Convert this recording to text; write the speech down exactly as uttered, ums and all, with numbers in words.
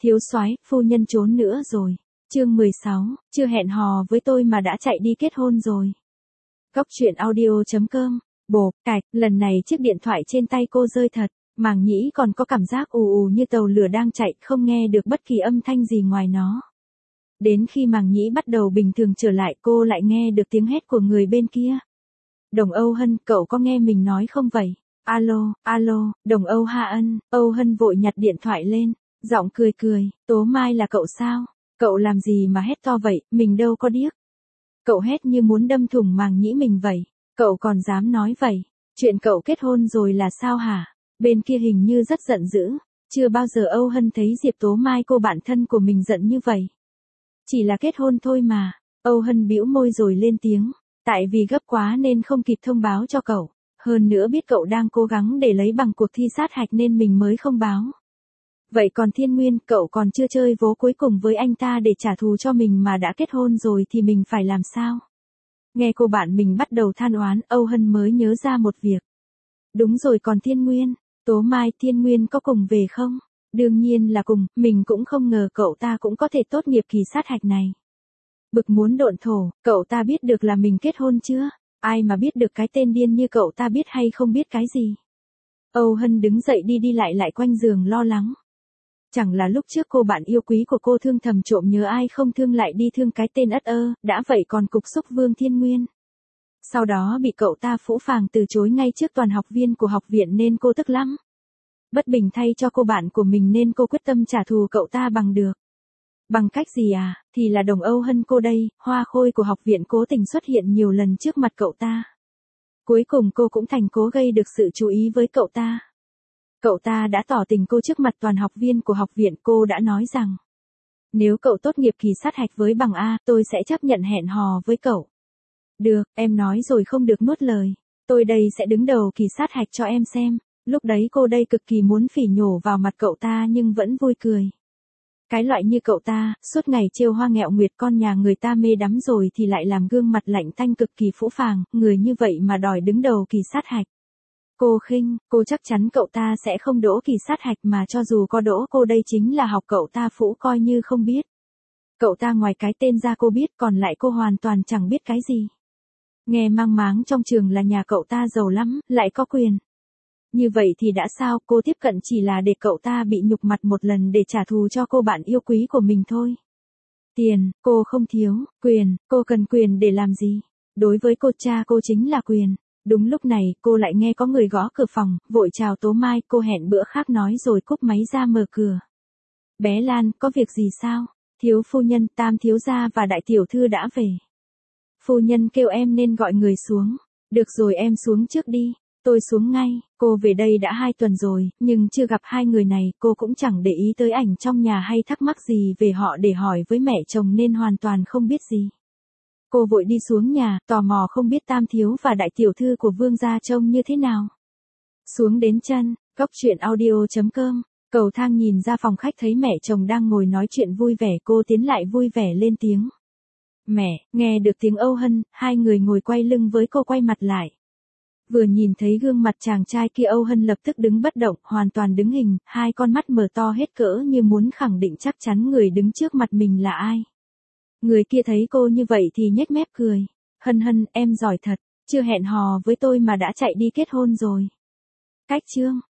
Thiếu soái, phu nhân trốn nữa rồi. Chương mười sáu, chưa hẹn hò với tôi mà đã chạy đi kết hôn rồi. Góc truyện audio chấm com. Bộp, cạch, lần này chiếc điện thoại trên tay cô rơi thật, màng nhĩ còn có cảm giác ù ù như tàu lửa đang chạy, không nghe được bất kỳ âm thanh gì ngoài nó. Đến khi màng nhĩ bắt đầu bình thường trở lại, cô lại nghe được tiếng hét của người bên kia. Đồng Âu Hân, cậu có nghe mình nói không vậy? Alo, alo, Đồng Âu Hạ Ân. Âu Hân vội nhặt điện thoại lên, giọng cười cười, Tố Mai là cậu sao? Cậu làm gì mà hét to vậy, mình đâu có điếc. Cậu hét như muốn đâm thủng màng nhĩ mình vậy, cậu còn dám nói vậy, chuyện cậu kết hôn rồi là sao hả? Bên kia hình như rất giận dữ, chưa bao giờ Âu Hân thấy Diệp Tố Mai cô bạn thân của mình giận như vậy. Chỉ là kết hôn thôi mà, Âu Hân bĩu môi rồi lên tiếng, tại vì gấp quá nên không kịp thông báo cho cậu, hơn nữa biết cậu đang cố gắng để lấy bằng cuộc thi sát hạch nên mình mới không báo. Vậy còn Thiên Nguyên, cậu còn chưa chơi vố cuối cùng với anh ta để trả thù cho mình mà đã kết hôn rồi thì mình phải làm sao? Nghe cô bạn mình bắt đầu than oán, Âu Hân mới nhớ ra một việc. Đúng rồi, còn Thiên Nguyên, Tố Mai, Thiên Nguyên có cùng về không? Đương nhiên là cùng, mình cũng không ngờ cậu ta cũng có thể tốt nghiệp kỳ sát hạch này. Bực muốn độn thổ, cậu ta biết được là mình kết hôn chưa? Ai mà biết được cái tên điên như cậu ta biết hay không biết cái gì? Âu Hân đứng dậy đi đi lại lại quanh giường lo lắng. Chẳng là lúc trước cô bạn yêu quý của cô thương thầm trộm nhớ ai không thương lại đi thương cái tên ất ơ, đã vậy còn cục xúc Vương Thiên Nguyên. Sau đó bị cậu ta phũ phàng từ chối ngay trước toàn học viên của học viện nên cô tức lắm. Bất bình thay cho cô bạn của mình nên cô quyết tâm trả thù cậu ta bằng được. Bằng cách gì à, thì là Đồng Âu Hân cô đây, hoa khôi của học viện cố tình xuất hiện nhiều lần trước mặt cậu ta. Cuối cùng cô cũng thành cố gây được sự chú ý với cậu ta. Cậu ta đã tỏ tình cô trước mặt toàn học viên của học viện, cô đã nói rằng nếu cậu tốt nghiệp kỳ sát hạch với bằng A, tôi sẽ chấp nhận hẹn hò với cậu. Được, em nói rồi không được nuốt lời. Tôi đây sẽ đứng đầu kỳ sát hạch cho em xem. Lúc đấy cô đây cực kỳ muốn phỉ nhổ vào mặt cậu ta nhưng vẫn vui cười. Cái loại như cậu ta, suốt ngày trêu hoa nghẹo nguyệt con nhà người ta mê đắm rồi thì lại làm gương mặt lạnh tanh cực kỳ phũ phàng, người như vậy mà đòi đứng đầu kỳ sát hạch. Cô khinh, cô chắc chắn cậu ta sẽ không đỗ kỳ sát hạch mà cho dù có đỗ cô đây chính là học cậu ta phũ coi như không biết. Cậu ta ngoài cái tên ra cô biết còn lại cô hoàn toàn chẳng biết cái gì. Nghe mang máng trong trường là nhà cậu ta giàu lắm, lại có quyền. Như vậy thì đã sao, cô tiếp cận chỉ là để cậu ta bị nhục mặt một lần để trả thù cho cô bạn yêu quý của mình thôi. Tiền, cô không thiếu, quyền, cô cần quyền để làm gì? Đối với cô cha cô chính là quyền. Đúng lúc này, cô lại nghe có người gõ cửa phòng, vội chào Tố Mai, cô hẹn bữa khác nói rồi cúp máy ra mở cửa. Bé Lan, có việc gì sao? Thiếu phu nhân, Tam thiếu gia và đại tiểu thư đã về. Phu nhân kêu em nên gọi người xuống. Được rồi, em xuống trước đi. Tôi xuống ngay, cô về đây đã hai tuần rồi, nhưng chưa gặp hai người này, cô cũng chẳng để ý tới ảnh trong nhà hay thắc mắc gì về họ để hỏi với mẹ chồng nên hoàn toàn không biết gì. Cô vội đi xuống nhà, tò mò không biết Tam thiếu và đại tiểu thư của Vương gia trông như thế nào. Xuống đến chân, góc truyện audio chấm com, cầu thang nhìn ra phòng khách thấy mẹ chồng đang ngồi nói chuyện vui vẻ, cô tiến lại vui vẻ lên tiếng. Mẹ, nghe được tiếng Âu Hân, hai người ngồi quay lưng với cô quay mặt lại. Vừa nhìn thấy gương mặt chàng trai kia Âu Hân lập tức đứng bất động, hoàn toàn đứng hình, hai con mắt mở to hết cỡ như muốn khẳng định chắc chắn người đứng trước mặt mình là ai. Người kia thấy cô như vậy thì nhếch mép cười. Hân Hân, em giỏi thật, chưa hẹn hò với tôi mà đã chạy đi kết hôn rồi. Cách chương.